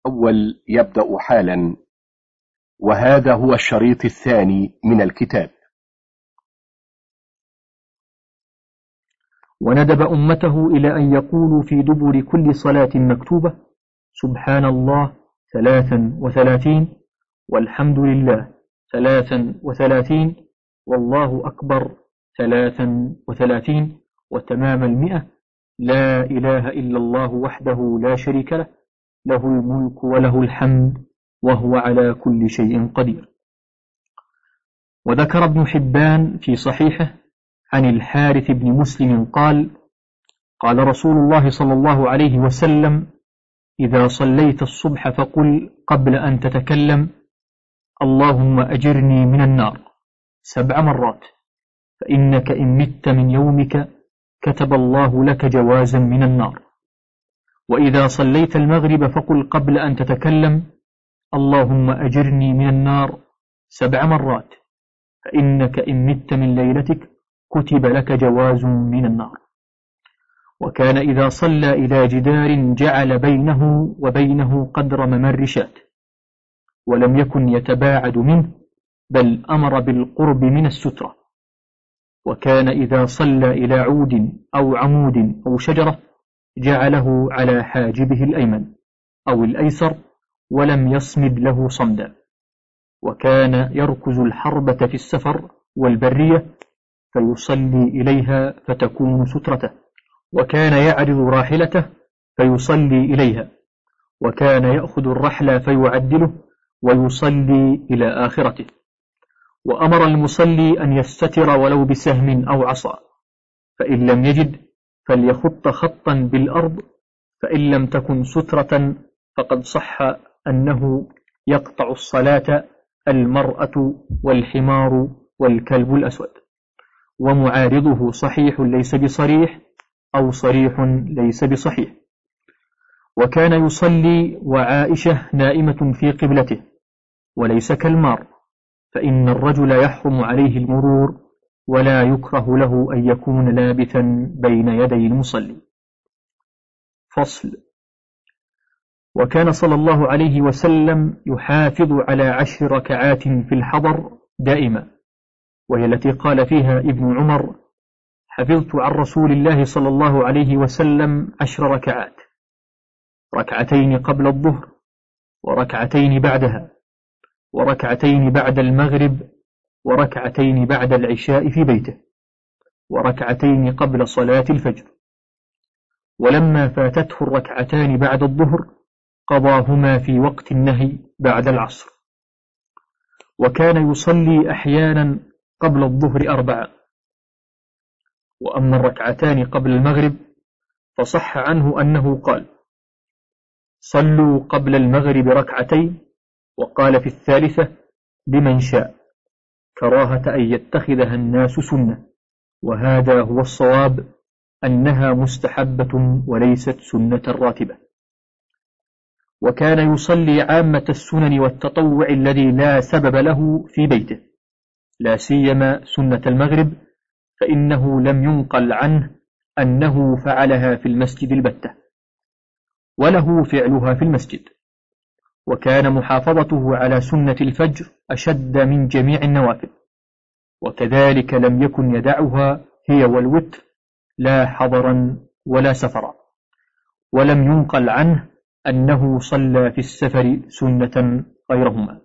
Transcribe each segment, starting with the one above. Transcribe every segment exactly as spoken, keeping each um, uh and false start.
الأول يبدأ حالا، وهذا هو الشريط الثاني من الكتاب. وندب أمته إلى أن يقولوا في دبر كل صلاة مكتوبة: سبحان الله ثلاثا وثلاثين، والحمد لله ثلاثا وثلاثين، والله أكبر ثلاثا وثلاثين، وتمام المئة: لا إله إلا الله وحده لا شريك له، له الملك وله الحمد وهو على كل شيء قدير. وذكر ابن حبان في صحيحه عن الحارث بن مسلم قال: قال رسول الله صلى الله عليه وسلم: إذا صليت الصبح فقل قبل أن تتكلم: اللهم أجرني من النار سبع مرات، فإنك إن مت من يومك كتب الله لك جوازا من النار. وإذا صليت المغرب فقل قبل أن تتكلم: اللهم أجرني من النار سبع مرات، فإنك إن مت من ليلتك كتب لك جواز من النار. وكان إذا صلى إلى جدار جعل بينه وبينه قدر ممر شاة، ولم يكن يتباعد منه، بل أمر بالقرب من السترة. وكان إذا صلى إلى عود أو عمود أو شجرة جعله على حاجبه الأيمن أو الأيسر، ولم يصمد له صمدا. وكان يركز الحربة في السفر والبرية فيصلي إليها فتكون سترته، وكان يعرض راحلته فيصلي إليها، وكان يأخذ الرحل فيعدله ويصلي إلى آخرته. وأمر المصلي أن يستتر ولو بسهم أو عصا، فإن لم يجد فليخط خطا بالأرض، فإن لم تكن سترة فقد صح أنه يقطع الصلاة المرأة والحمار والكلب الأسود. ومعارضه صحيح ليس بصريح، أو صريح ليس بصحيح. وكان يصلي وعائشة نائمة في قبلته، وليس كالمار، فإن الرجل يحرم عليه المرور، ولا يكره له أن يكون لابثا بين يدي المصلي. فصل. وكان صلى الله عليه وسلم يحافظ على عشر ركعات في الحضر دائما، وهي التي قال فيها ابن عمر: حفظت عن رسول الله صلى الله عليه وسلم عشر ركعات، ركعتين قبل الظهر، وركعتين بعدها، وركعتين بعد المغرب، وركعتين بعد العشاء في بيته، وركعتين قبل صلاة الفجر. ولما فاتته الركعتان بعد الظهر قضاهما في وقت النهي بعد العصر. وكان يصلي أحيانا قبل الظهر أربعة. وأما الركعتان قبل المغرب فصح عنه أنه قال: صلوا قبل المغرب ركعتين، وقال في الثالثة: لمن شاء، كراهة أن يتخذها الناس سنة، وهذا هو الصواب، أنها مستحبة وليست سنة راتبة. وكان يصلي عامة السنن والتطوع الذي لا سبب له في بيته، لا سيما سنة المغرب، فإنه لم ينقل عنه أنه فعلها في المسجد البتة، وله فعلها في المسجد. وكان محافظته على سنة الفجر أشد من جميع النوافل، وكذلك لم يكن يدعها هي والوتر، لا حضرا ولا سفرا. ولم ينقل عنه أنه صلى في السفر سنة غيرهما.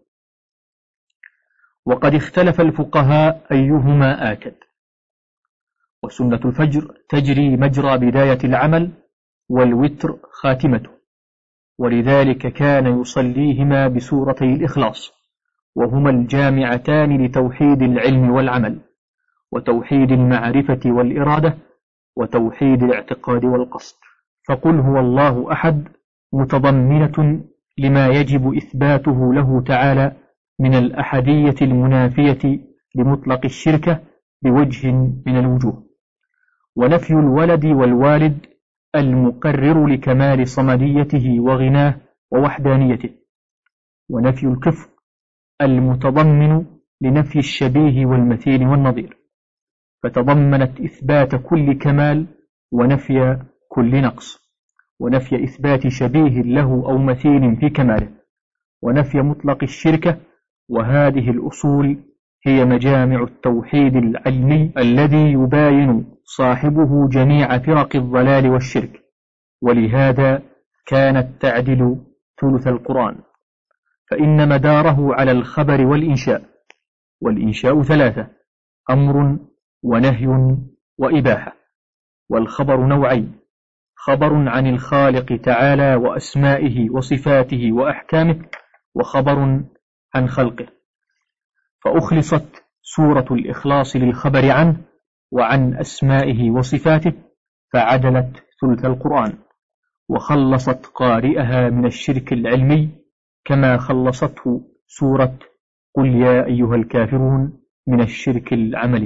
وقد اختلف الفقهاء أيهما آكد. وسنة الفجر تجري مجرى بداية العمل، والوتر خاتمته، ولذلك كان يصليهما بسورتي الإخلاص، وهما الجامعتان لتوحيد العلم والعمل، وتوحيد المعرفة والإرادة، وتوحيد الاعتقاد والقصد. فقل هو الله أحد متضمنة لما يجب إثباته له تعالى من الأحدية المنافية لمطلق الشركة بوجه من الوجوه، ونفي الولد والوالد المقرر لكمال صمديته وغناه ووحدانيته، ونفي الكفر المتضمن لنفي الشبيه والمثيل والنظير، فتضمنت إثبات كل كمال ونفي كل نقص. ونفي إثبات شبيه له أو مثيل في كماله، ونفي مطلق الشركة. وهذه الأصول هي مجامع التوحيد العلمي الذي يباين صاحبه جميع فرق الضلال والشرك، ولهذا كانت تعدل ثلث القرآن، فإن مداره على الخبر والإنشاء. والإنشاء ثلاثة: أمر ونهي وإباحة. والخبر نوعين: خبر عن الخالق تعالى وأسمائه وصفاته وأحكامه، وخبر عن خلقه. فأخلصت سورة الإخلاص للخبر عنه وعن أسمائه وصفاته، فعدلت ثلث القرآن، وخلصت قارئها من الشرك العلمي كما خلصته سورة قل يا أيها الكافرون من الشرك العملي.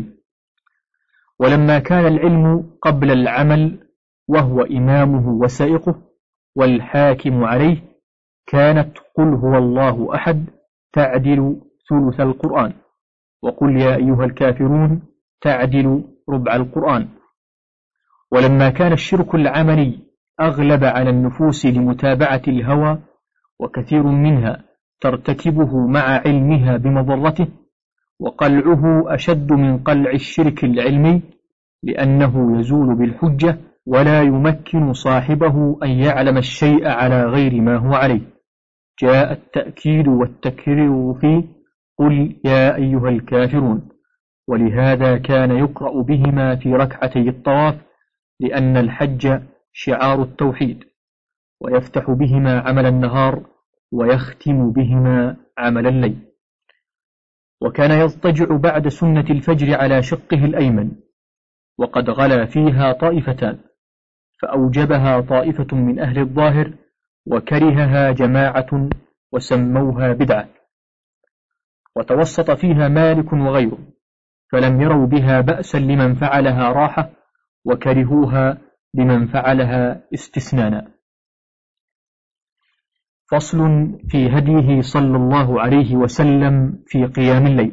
ولما كان العلم قبل العمل وهو إمامه وسائقه والحاكم عليه، كانت قل هو الله أحد تعدل ثلث القرآن، وقل يا أيها الكافرون تعدل ربع القرآن. ولما كان الشرك العملي أغلب على النفوس لمتابعة الهوى، وكثير منها ترتكبه مع علمها بمضرته، وقلعه أشد من قلع الشرك العلمي، لأنه يزول بالحجة ولا يمكن صاحبه أن يعلم الشيء على غير ما هو عليه، جاء التأكيد والتكرير فيه قل يا أيها الكافرون. ولهذا كان يقرأ بهما في ركعتي الطواف، لأن الحج شعار التوحيد، ويفتح بهما عمل النهار ويختم بهما عمل الليل. وكان يضطجع بعد سنة الفجر على شقه الأيمن، وقد غلا فيها طائفتان، فأوجبها طائفة من أهل الظاهر وكرهها جماعة وسموها بدعة، وتوسط فيها مالك وغيره، فلم يروا بها بأسا لمن فعلها راحة، وكرهوها لمن فعلها استثنانا. فصل في هديه صلى الله عليه وسلم في قيام الليل.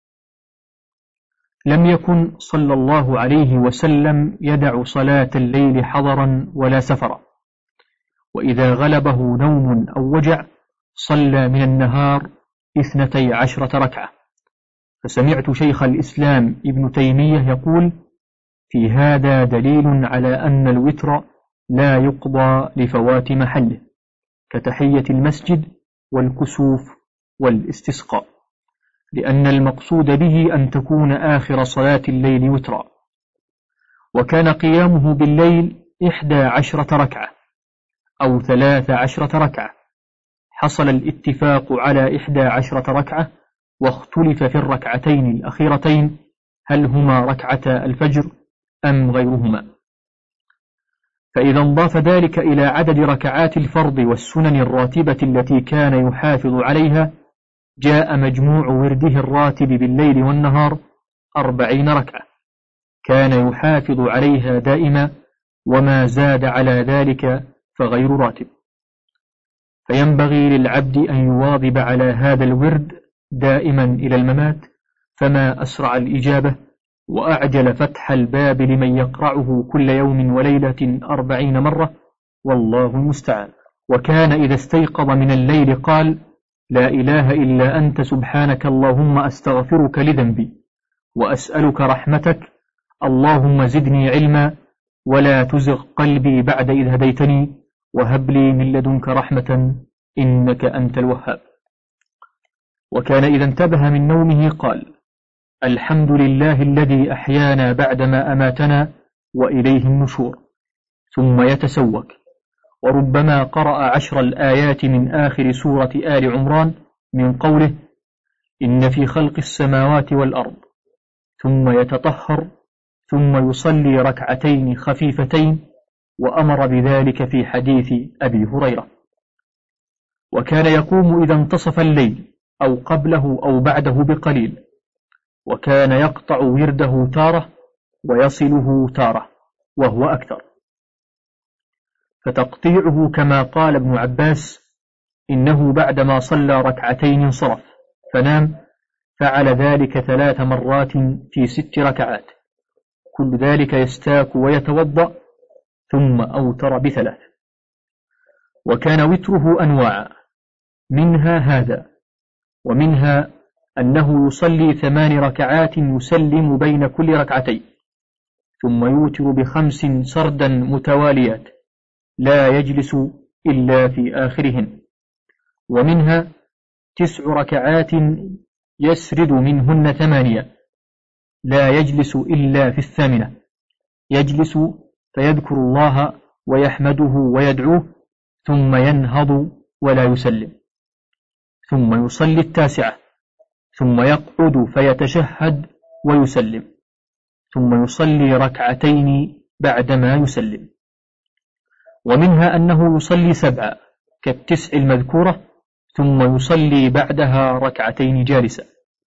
لم يكن صلى الله عليه وسلم يدع صلاة الليل حضرا ولا سفرا، وإذا غلبه نوم أو وجع صلى من النهار اثنتي عشرة ركعة. فسمعت شيخ الإسلام ابن تيمية يقول في هذا دليل على أن الوتر لا يقضى لفوات محله، كتحية المسجد والكسوف والاستسقاء، لأن المقصود به أن تكون آخر صلاة الليل وترا. وكان قيامه بالليل إحدى عشرة ركعة أو ثلاث عشرة ركعة. حصل الاتفاق على إحدى عشرة ركعة، واختلف في الركعتين الأخيرتين هل هما ركعتا الفجر أم غيرهما. فإذا انضاف ذلك إلى عدد ركعات الفرض والسنن الراتبة التي كان يحافظ عليها، جاء مجموع ورده الراتب بالليل والنهار أربعين ركعة، كان يحافظ عليها دائما، وما زاد على ذلك فغير راتب. فينبغي للعبد أن يواظب على هذا الورد دائما إلى الممات، فما أسرع الإجابة وأعجل فتح الباب لمن يقرعه كل يوم وليلة أربعين مرة، والله المستعان. وكان إذا استيقظ من الليل قال لا إله إلا أنت سبحانك اللهم أستغفرك لذنبي وأسألك رحمتك، اللهم زدني علما ولا تزغ قلبي بعد إذ هديتني وهب لي من لدنك رحمة إنك أنت الوهاب. وكان إذا انتبه من نومه قال الحمد لله الذي أحيانا بعدما أماتنا وإليه النشور، ثم يتسوك. وربما قرأ عشر الآيات من آخر سورة آل عمران من قوله إن في خلق السماوات والأرض، ثم يتطهر، ثم يصلي ركعتين خفيفتين، وأمر بذلك في حديث أبي هريرة. وكان يقوم إذا انتصف الليل أو قبله أو بعده بقليل، وكان يقطع ورده تارة ويصله تارة وهو أكثر. فتقطيعه كما قال ابن عباس إنه بعدما صلى ركعتين انصرف فنام، فعل ذلك ثلاث مرات في ست ركعات، كل ذلك يستاك ويتوضأ، ثم أوتر بثلاث. وكان وتره أنواع، منها هذا، ومنها أنه يصلي ثمان ركعات يسلم بين كل ركعتين، ثم يوتر بخمس سردا متواليات لا يجلس إلا في آخرهن، ومنها تسع ركعات يسرد منهن ثمانية لا يجلس إلا في الثامنة، يجلس فيذكر الله ويحمده ويدعوه ثم ينهض ولا يسلم، ثم يصلي التاسعة ثم يقعد فيتشهد ويسلم، ثم يصلي ركعتين بعدما يسلم. ومنها أنه يصلي سبعة كالتسع المذكورة ثم يصلي بعدها ركعتين جالسا.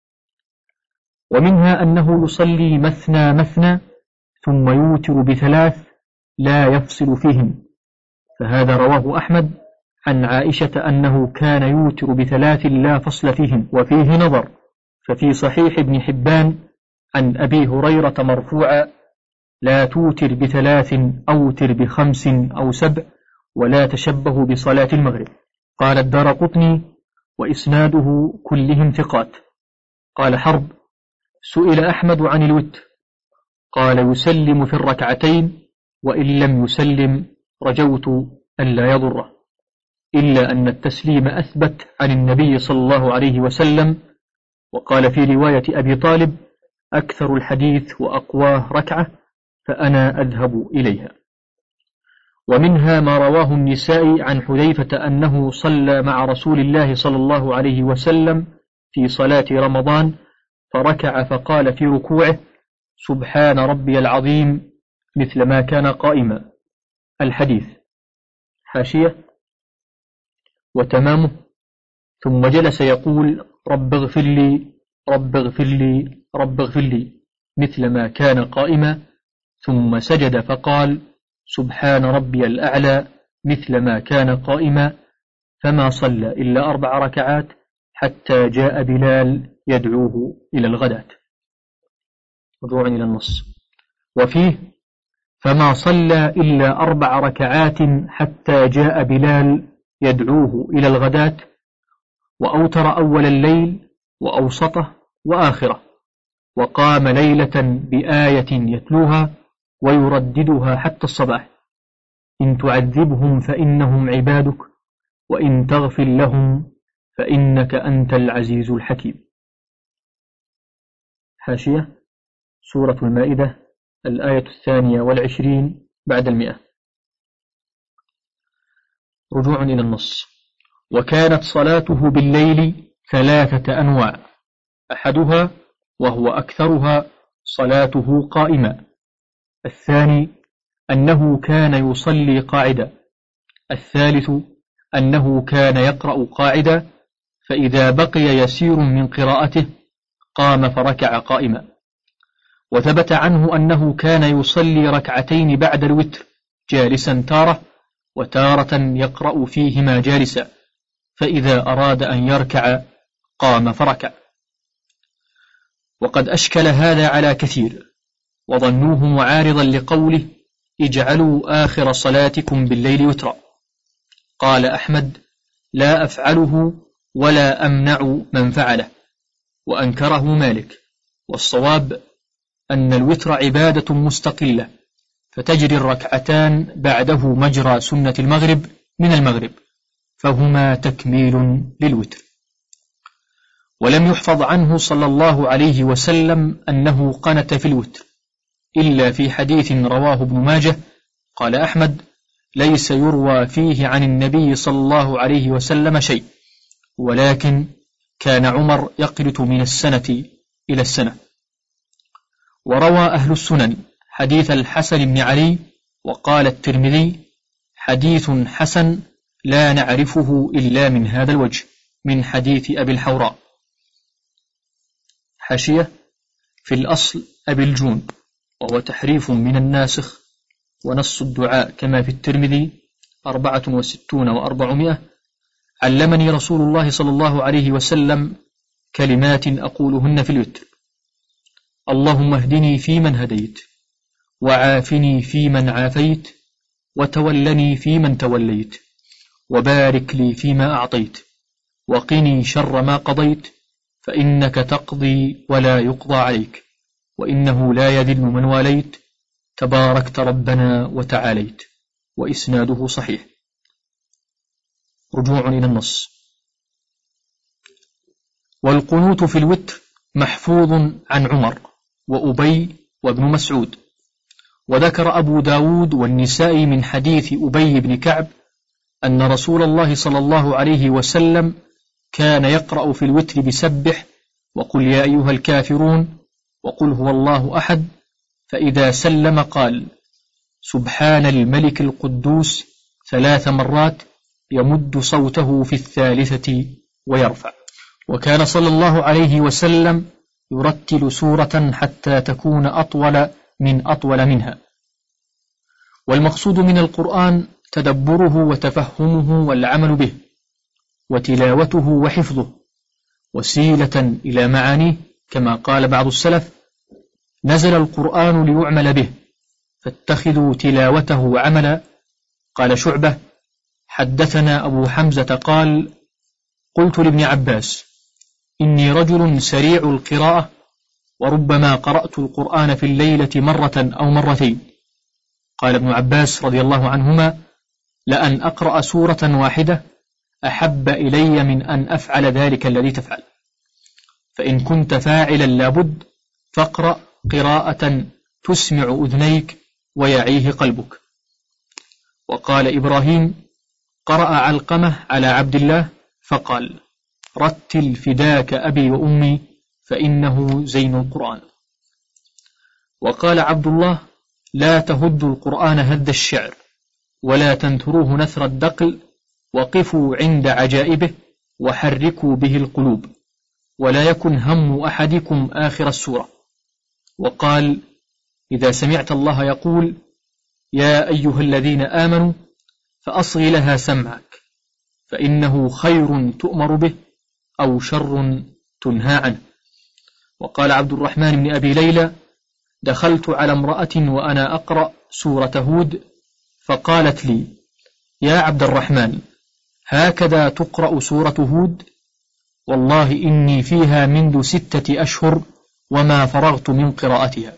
ومنها أنه يصلي مثنى مثنى ثم يوتر بثلاث لا يفصل فيهم، فهذا رواه أحمد عن عائشة أنه كان يوتر بثلاث لا فصل فيهم، وفيه نظر، ففي صحيح ابن حبان عن أبي هريرة مرفوعا: لا توتر بثلاث أوتر بخمس أو سبع ولا تشبه بصلاة المغرب. قال الدارقطني: وإسناده كلهم ثقات. قال حرب: سئل أحمد عن الوتر قال: يسلم في الركعتين، وإن لم يسلم رجوت ألا يضره، إلا أن التسليم أثبت عن النبي صلى الله عليه وسلم. وقال في رواية أبي طالب: أكثر الحديث وأقواه ركعة، فأنا أذهب إليها. ومنها ما رواه النسائي عن حذيفة أنه صلى مع رسول الله صلى الله عليه وسلم في صلاة رمضان، فركع فقال في ركوعه: سبحان ربي العظيم، مثل ما كان قائما. الحديث. حاشية: وتمامه: ثم جلس يقول: رب اغفر لي رب اغفر لي رب اغفر لي، مثل ما كان قائما، ثم سجد فقال: سبحان ربي الأعلى، مثل ما كان قائما، فما صلى إلا أربع ركعات حتى جاء بلال يدعوه إلى الغداة. رجوع إلى النص. وفيه: فما صلى إلا أربع ركعات حتى جاء بلال يدعوه إلى الغداة، وأوتر أول الليل وأوسطه وآخره، وقام ليلة بآية يتلوها ويرددها حتى الصباح: إن تعذبهم فإنهم عبادك، وإن تغفر لهم فإنك أنت العزيز الحكيم. حاشية: سورة المائدة، الآية الثانية والعشرين بعد المئة. رجوع إلى النص. وكانت صلاته بالليل ثلاثة أنواع: أحدها وهو أكثرها صلاته قائمة، الثاني أنه كان يصلي قاعدا، الثالث أنه كان يقرأ قاعدا، فإذا بقي يسير من قراءته قام فركع قائما. وثبت عنه أنه كان يصلي ركعتين بعد الوتر جالسا تارة، وتارة يقرأ فيهما جالسا، فإذا أراد أن يركع قام فركع. وقد أشكل هذا على كثير، وظنوه معارضا لقوله: اجعلوا آخر صلاتكم بالليل وترا. قال أحمد: لا أفعله ولا أمنع من فعله، وأنكره مالك. والصواب أن الوتر عبادة مستقلة، فتجري الركعتان بعده مجرى سنة المغرب من المغرب، فهما تكميل للوتر. ولم يحفظ عنه صلى الله عليه وسلم أنه قنت في الوتر، إلا في حديث رواه ابن ماجه. قال أحمد: ليس يروى فيه عن النبي صلى الله عليه وسلم شيء، ولكن كان عمر يقنت من السنة إلى السنة. وروى أهل السنن حديث الحسن بن علي، وقال الترمذي: حديث حسن لا نعرفه إلا من هذا الوجه، من حديث أبي الحوراء. حاشية: في الأصل أبي الجون، وهو تحريف من الناسخ، ونص الدعاء كما في الترمذي أربعة وستون وأربعمائة: علمني رسول الله صلى الله عليه وسلم كلمات أقولهن في الوتر: اللهم اهدني فيمن هديت، وعافني فيمن عافيت، وتولني فيمن توليت، وبارك لي فيما أعطيت وقني شر ما قضيت فإنك تقضي ولا يقضى عليك وإنه لا يذل من واليت تباركت ربنا وتعاليت. وإسناده صحيح. رجوع إلى النص. والقنوت في الوتر محفوظ عن عمر وأبي وابن مسعود. وذكر أبو داود والنسائي من حديث أبي بن كعب أن رسول الله صلى الله عليه وسلم كان يقرأ في الوتر بسبح وقل يا أيها الكافرون وقل هو الله أحد، فإذا سلم قال سبحان الملك القدوس ثلاث مرات يمد صوته في الثالثة ويرفع. وكان صلى الله عليه وسلم يرتل سورة حتى تكون أطول من أطول منها. والمقصود من القرآن تدبره وتفهمه والعمل به وتلاوته وحفظه وسيلة إلى معانيه، كما قال بعض السلف نزل القرآن ليعمل به فاتخذوا تلاوته عملا. قال شعبة حدثنا أبو حمزة قال قلت لابن عباس إني رجل سريع القراءة وربما قرأت القرآن في الليلة مرة أو مرتين. قال ابن عباس رضي الله عنهما لأن أقرأ سورة واحدة أحب إلي من أن أفعل ذلك الذي تفعل، فإن كنت فاعلا لابد فاقرأ قراءة تسمع أذنيك ويعيه قلبك. وقال إبراهيم قرأ علقمة على عبد الله فقال رتل فداك أبي وأمي فإنه زين القرآن. وقال عبد الله لا تهدوا القرآن هد الشعر ولا تنثروه نثر الدقل وقفوا عند عجائبه وحركوا به القلوب ولا يكن هم أحدكم آخر السورة. وقال إذا سمعت الله يقول يا أيها الذين آمنوا فأصغ لها سمعك فإنه خير تؤمر به أو شر تنهى عنه. وقال عبد الرحمن بن أبي ليلى دخلت على امرأة وأنا أقرأ سورة هود فقالت لي يا عبد الرحمن هكذا تقرأ سورة هود؟ والله إني فيها منذ ستة أشهر وما فرغت من قراءتها.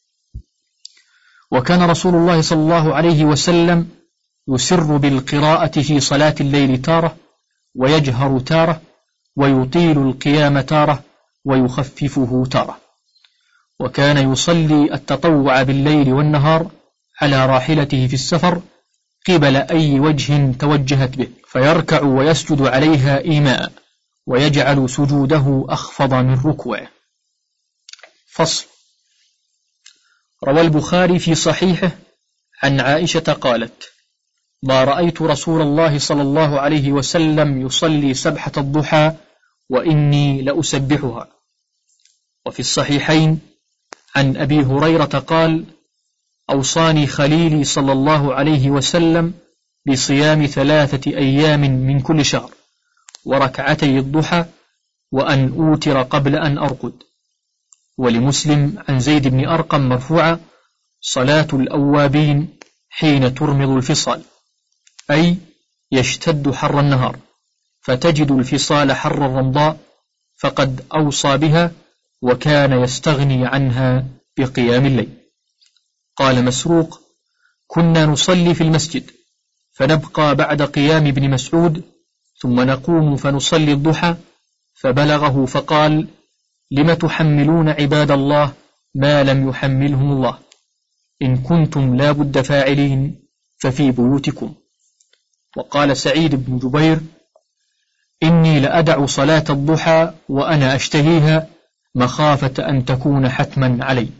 وكان رسول الله صلى الله عليه وسلم يسر بالقراءة في صلاة الليل تارة ويجهر تارة ويطيل القيام تارة ويخففه تارة. وكان يصلي التطوع بالليل والنهار على راحلته في السفر قبل أي وجه توجهت به فيركع ويسجد عليها إيماء ويجعل سجوده أخفض من ركوعه. فصل. روى البخاري في صحيحه عن عائشة قالت ما رأيت رسول الله صلى الله عليه وسلم يصلي سبحة الضحى وإني لأسبحها. وفي الصحيحين عن أبي هريرة قال أوصاني خليلي صلى الله عليه وسلم بصيام ثلاثة أيام من كل شهر وركعتي الضحى وأن أوتر قبل أن أرقد. ولمسلم عن زيد بن أرقم مرفوعة صلاة الأوابين حين ترمض الفصال، أي يشتد حر النهار فتجد الفصال حر الرمضاء فقد أوصى بها وكان يستغني عنها بقيام الليل. قال مسروق كنا نصلي في المسجد فنبقى بعد قيام ابن مسعود ثم نقوم فنصلي الضحى فبلغه فقال لم تحملون عباد الله ما لم يحملهم الله إن كنتم لا بد فاعلين ففي بيوتكم. وقال سعيد بن جبير إني لأدع صلاة الضحى وأنا أشتهيها مخافة أن تكون حتما علي.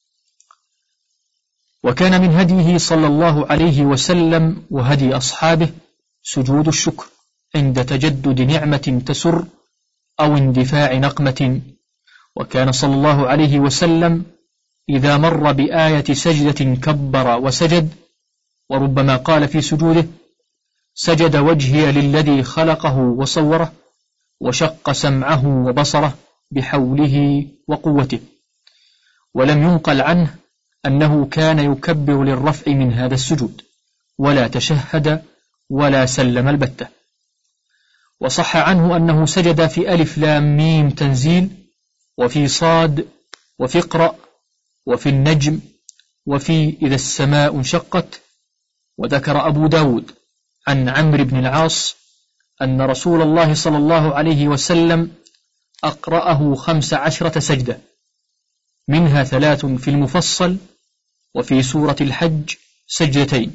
وكان من هديه صلى الله عليه وسلم وهدي أصحابه سجود الشكر عند تجدد نعمة تسر أو اندفاع نقمة. وكان صلى الله عليه وسلم إذا مر بآية سجدة كبر وسجد، وربما قال في سجوده سجد وجهي للذي خلقه وصوره وشق سمعه وبصره بحوله وقوته. ولم ينقل عنه أنه كان يكبر للرفع من هذا السجود ولا تشهد ولا سلم البتة. وصح عنه أنه سجد في ألف لام ميم تنزيل، وفي صاد، وفي اقرأ، وفي النجم، وفي إذا السماء انشقت. وذكر أبو داود عن عمرو بن العاص أن رسول الله صلى الله عليه وسلم أقرأه خمس عشرة سجدة، منها ثلاث في المفصل، وفي سورة الحج سجدتين.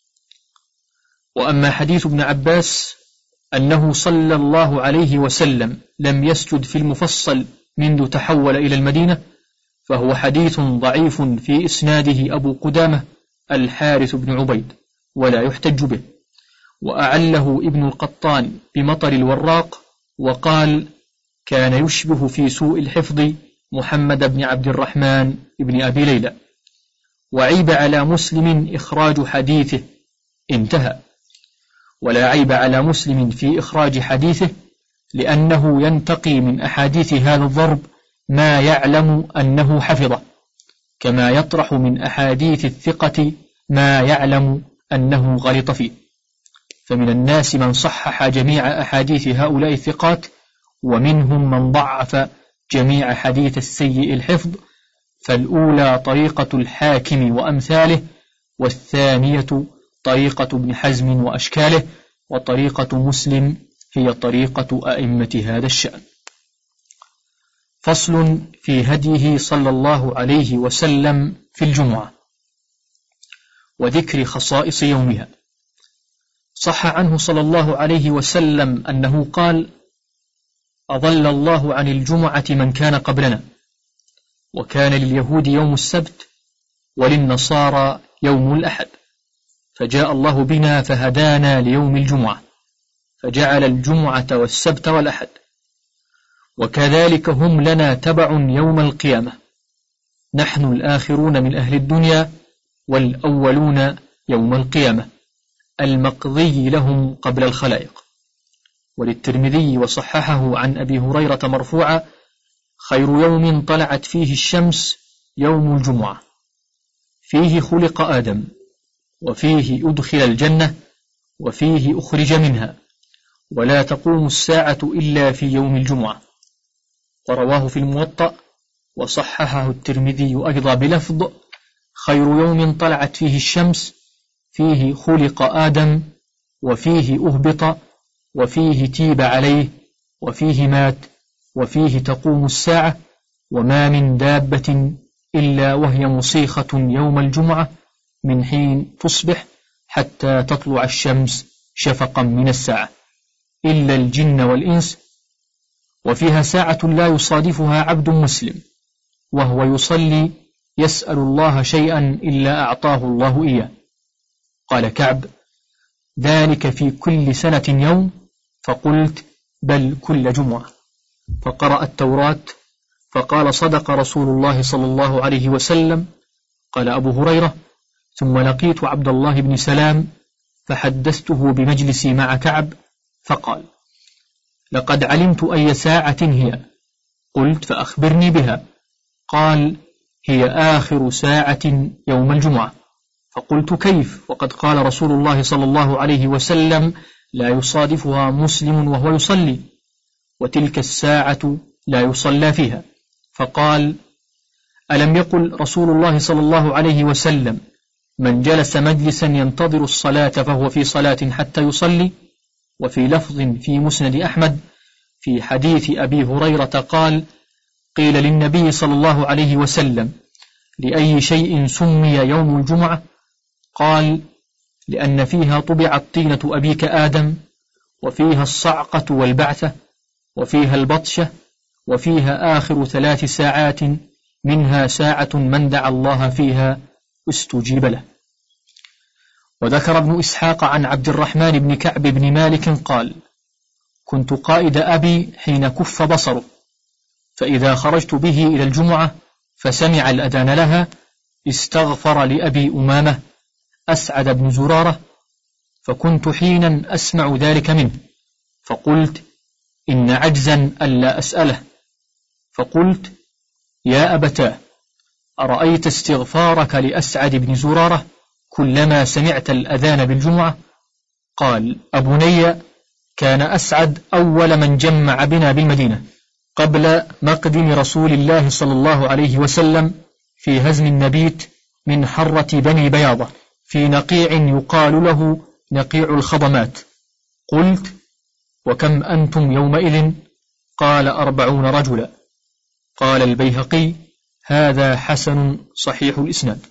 وأما حديث ابن عباس أنه صلى الله عليه وسلم لم يسجد في المفصل منذ تحول إلى المدينة، فهو حديث ضعيف في إسناده أبو قدامة الحارث بن عبيد، ولا يحتج به. وأعله ابن القطان بمطر الوراق، وقال: كان يشبه في سوء الحفظ محمد بن عبد الرحمن بن أبي ليلى. وعيب على مسلم إخراج حديثه، انتهى. ولا عيب على مسلم في إخراج حديثه، لأنه ينتقي من أحاديث هذا الضرب ما يعلم أنه حفظه، كما يطرح من أحاديث الثقة ما يعلم أنه غلط فيه. فمن الناس من صحح جميع أحاديث هؤلاء الثقات، ومنهم من ضعف جميع حديث السيء الحفظ. فالأولى طريقة الحاكم وأمثاله، والثانية طريقة ابن حزم وأشكاله، وطريقة مسلم هي طريقة أئمة هذا الشأن. فصل في هديه صلى الله عليه وسلم في الجمعة وذكر خصائص يومها. صح عنه صلى الله عليه وسلم أنه قال: أضل الله عن الجمعة من كان قبلنا، وكان لليهود يوم السبت وللنصارى يوم الأحد، فجاء الله بنا فهدانا ليوم الجمعة، فجعل الجمعة والسبت والأحد، وكذلك هم لنا تبع يوم القيامة، نحن الآخرون من أهل الدنيا والأولون يوم القيامة، المقضي لهم قبل الخلائق. وللترمذي وصححه عن أبي هريرة مرفوعا: خير يوم طلعت فيه الشمس يوم الجمعة، فيه خلق آدم، وفيه أدخل الجنة، وفيه أخرج منها، ولا تقوم الساعة إلا في يوم الجمعة. ورواه في الموطأ وصححه الترمذي أيضا بلفظ: خير يوم طلعت فيه الشمس، فيه خلق آدم، وفيه أهبط، وفيه تيب عليه، وفيه مات، وفيه تقوم الساعة، وما من دابة إلا وهي مصيخة يوم الجمعة من حين تصبح حتى تطلع الشمس شفقا من الساعة، إلا الجن والإنس. وفيها ساعة لا يصادفها عبد مسلم وهو يصلي يسأل الله شيئا إلا أعطاه الله إياه. قال كعب: ذلك في كل سنة يوم، فقلت: بل كل جمعة. فقرأ التوراة فقال: صدق رسول الله صلى الله عليه وسلم. قال أبو هريرة: ثم لقيت عبد الله بن سلام فحدثته بمجلسي مع كعب، فقال: لقد علمت أي ساعة هي. قلت: فأخبرني بها. قال: هي آخر ساعة يوم الجمعة. فقلت: كيف وقد قال رسول الله صلى الله عليه وسلم: لا يصادفها مسلم وهو يصلي، وتلك الساعة لا يصلى فيها. فقال: ألم يقل رسول الله صلى الله عليه وسلم: من جلس مجلسا ينتظر الصلاة فهو في صلاة حتى يصلي؟ وفي لفظ في مسند أحمد في حديث أبي هريرة قال: قيل للنبي صلى الله عليه وسلم: لأي شيء سمي يوم الجمعة؟ قال: لأن فيها طبعت طينة أبيك آدم، وفيها الصعقة والبعثة، وفيها البطشة، وفيها آخر ثلاث ساعات، منها ساعة من دعا الله فيها استجيب له. وذكر ابن إسحاق عن عبد الرحمن بن كعب بن مالك قال: كنت قائد أبي حين كف بصره، فإذا خرجت به إلى الجمعة فسمع الأذان لها استغفر لأبي أمامة أسعد بن زرارة، فكنت حينا أسمع ذلك منه، فقلت: إن عجزا ألا أسأله. فقلت: يا أبتاه، أرأيت استغفارك لأسعد بن زرارة كلما سمعت الأذان بالجمعة؟ قال: أبني كان أسعد أول من جمع بنا بالمدينة قبل مقدم رسول الله صلى الله عليه وسلم في هزم النبيت من حرة بني بياضة في نقيع يقال له نقيع الخضمات. قلت: وكم أنتم يومئذ؟ قال: أربعون رجلا. قال البيهقي: هذا حسن صحيح الإسناد.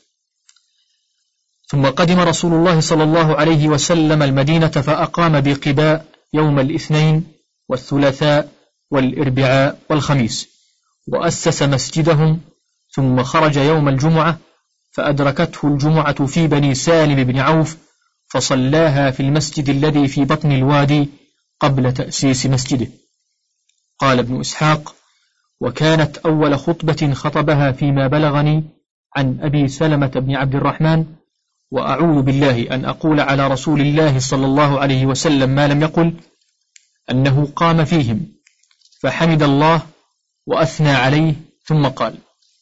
ثم قدم رسول الله صلى الله عليه وسلم المدينة فأقام بقباء يوم الاثنين والثلاثاء والإربعاء والخميس، وأسس مسجدهم، ثم خرج يوم الجمعة فأدركته الجمعة في بني سالم بن عوف فصلاها في المسجد الذي في بطن الوادي قبل تأسيس مسجده. قال ابن إسحاق: وكانت أول خطبة خطبها فيما بلغني عن أبي سلمة بن عبد الرحمن، وأعوذ بالله أن أقول على رسول الله صلى الله عليه وسلم ما لم يقل، أنه قام فيهم فحمد الله وأثنى عليه ثم قال: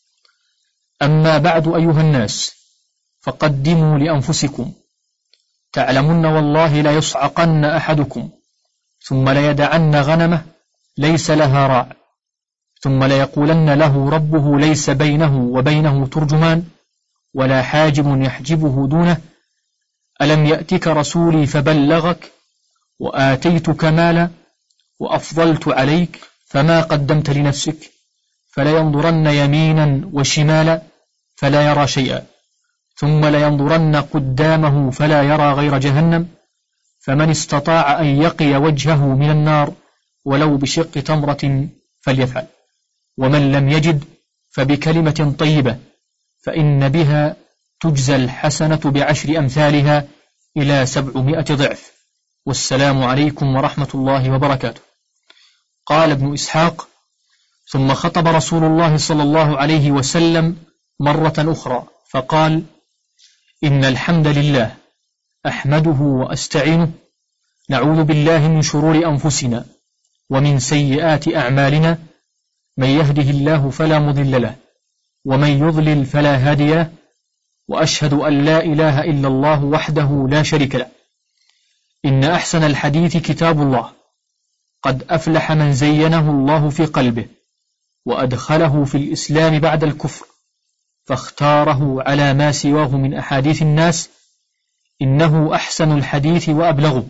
أما بعد أيها الناس، فقدموا لأنفسكم، تعلمن والله لا يصعقن أحدكم ثم ليدعن غنمه ليس لها راع، ثم ليقولن له ربه ليس بينه وبينه ترجمان ولا حاجب يحجبه دونه، ألم يأتك رسولي فبلغك وآتيتك مالا وأفضلت عليك فما قدمت لنفسك، فلينظرن يمينا وشمالا فلا يرى شيئا، ثم لينظرن قدامه فلا يرى غير جهنم، فمن استطاع أن يقي وجهه من النار ولو بشق تمرة فليفعل، ومن لم يجد فبكلمة طيبة فإن بها تجزى الحسنة بعشر أمثالها إلى سبعمائة ضعف، والسلام عليكم ورحمة الله وبركاته. قال ابن إسحاق: ثم خطب رسول الله صلى الله عليه وسلم مرة أخرى فقال: إن الحمد لله أحمده وأستعينه، نعوذ بالله من شرور أنفسنا ومن سيئات أعمالنا، من يهده الله فلا مضل له ومن يضلل فلا هادي له، وأشهد أن لا إله إلا الله وحده لا شريك له. إن أحسن الحديث كتاب الله، قد أفلح من زينه الله في قلبه وأدخله في الإسلام بعد الكفر فاختاره على ما سواه من أحاديث الناس، إنه أحسن الحديث وأبلغه.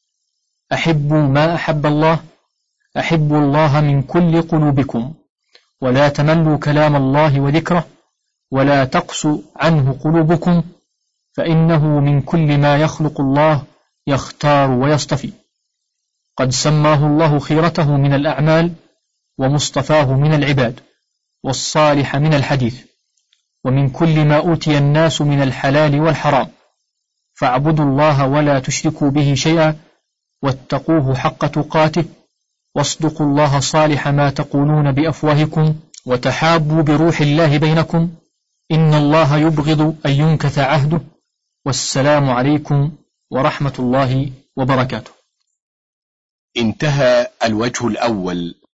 أحبوا ما أحب الله، أحبوا الله من كل قلوبكم، ولا تملوا كلام الله وذكره، ولا تقسوا عنه قلوبكم، فإنه من كل ما يخلق الله يختار ويصطفي. قد سماه الله خيرته من الأعمال ومصطفاه من العباد، والصالح من الحديث، ومن كل ما أوتي الناس من الحلال والحرام، فاعبدوا الله ولا تشركوا به شيئا، واتقوه حق تقاته، واصدقوا الله صالح ما تقولون بأفواهكم، وتحابوا بروح الله بينكم، إن الله يبغض أن ينكث عهده، والسلام عليكم ورحمة الله وبركاته. انتهى الوجه الأول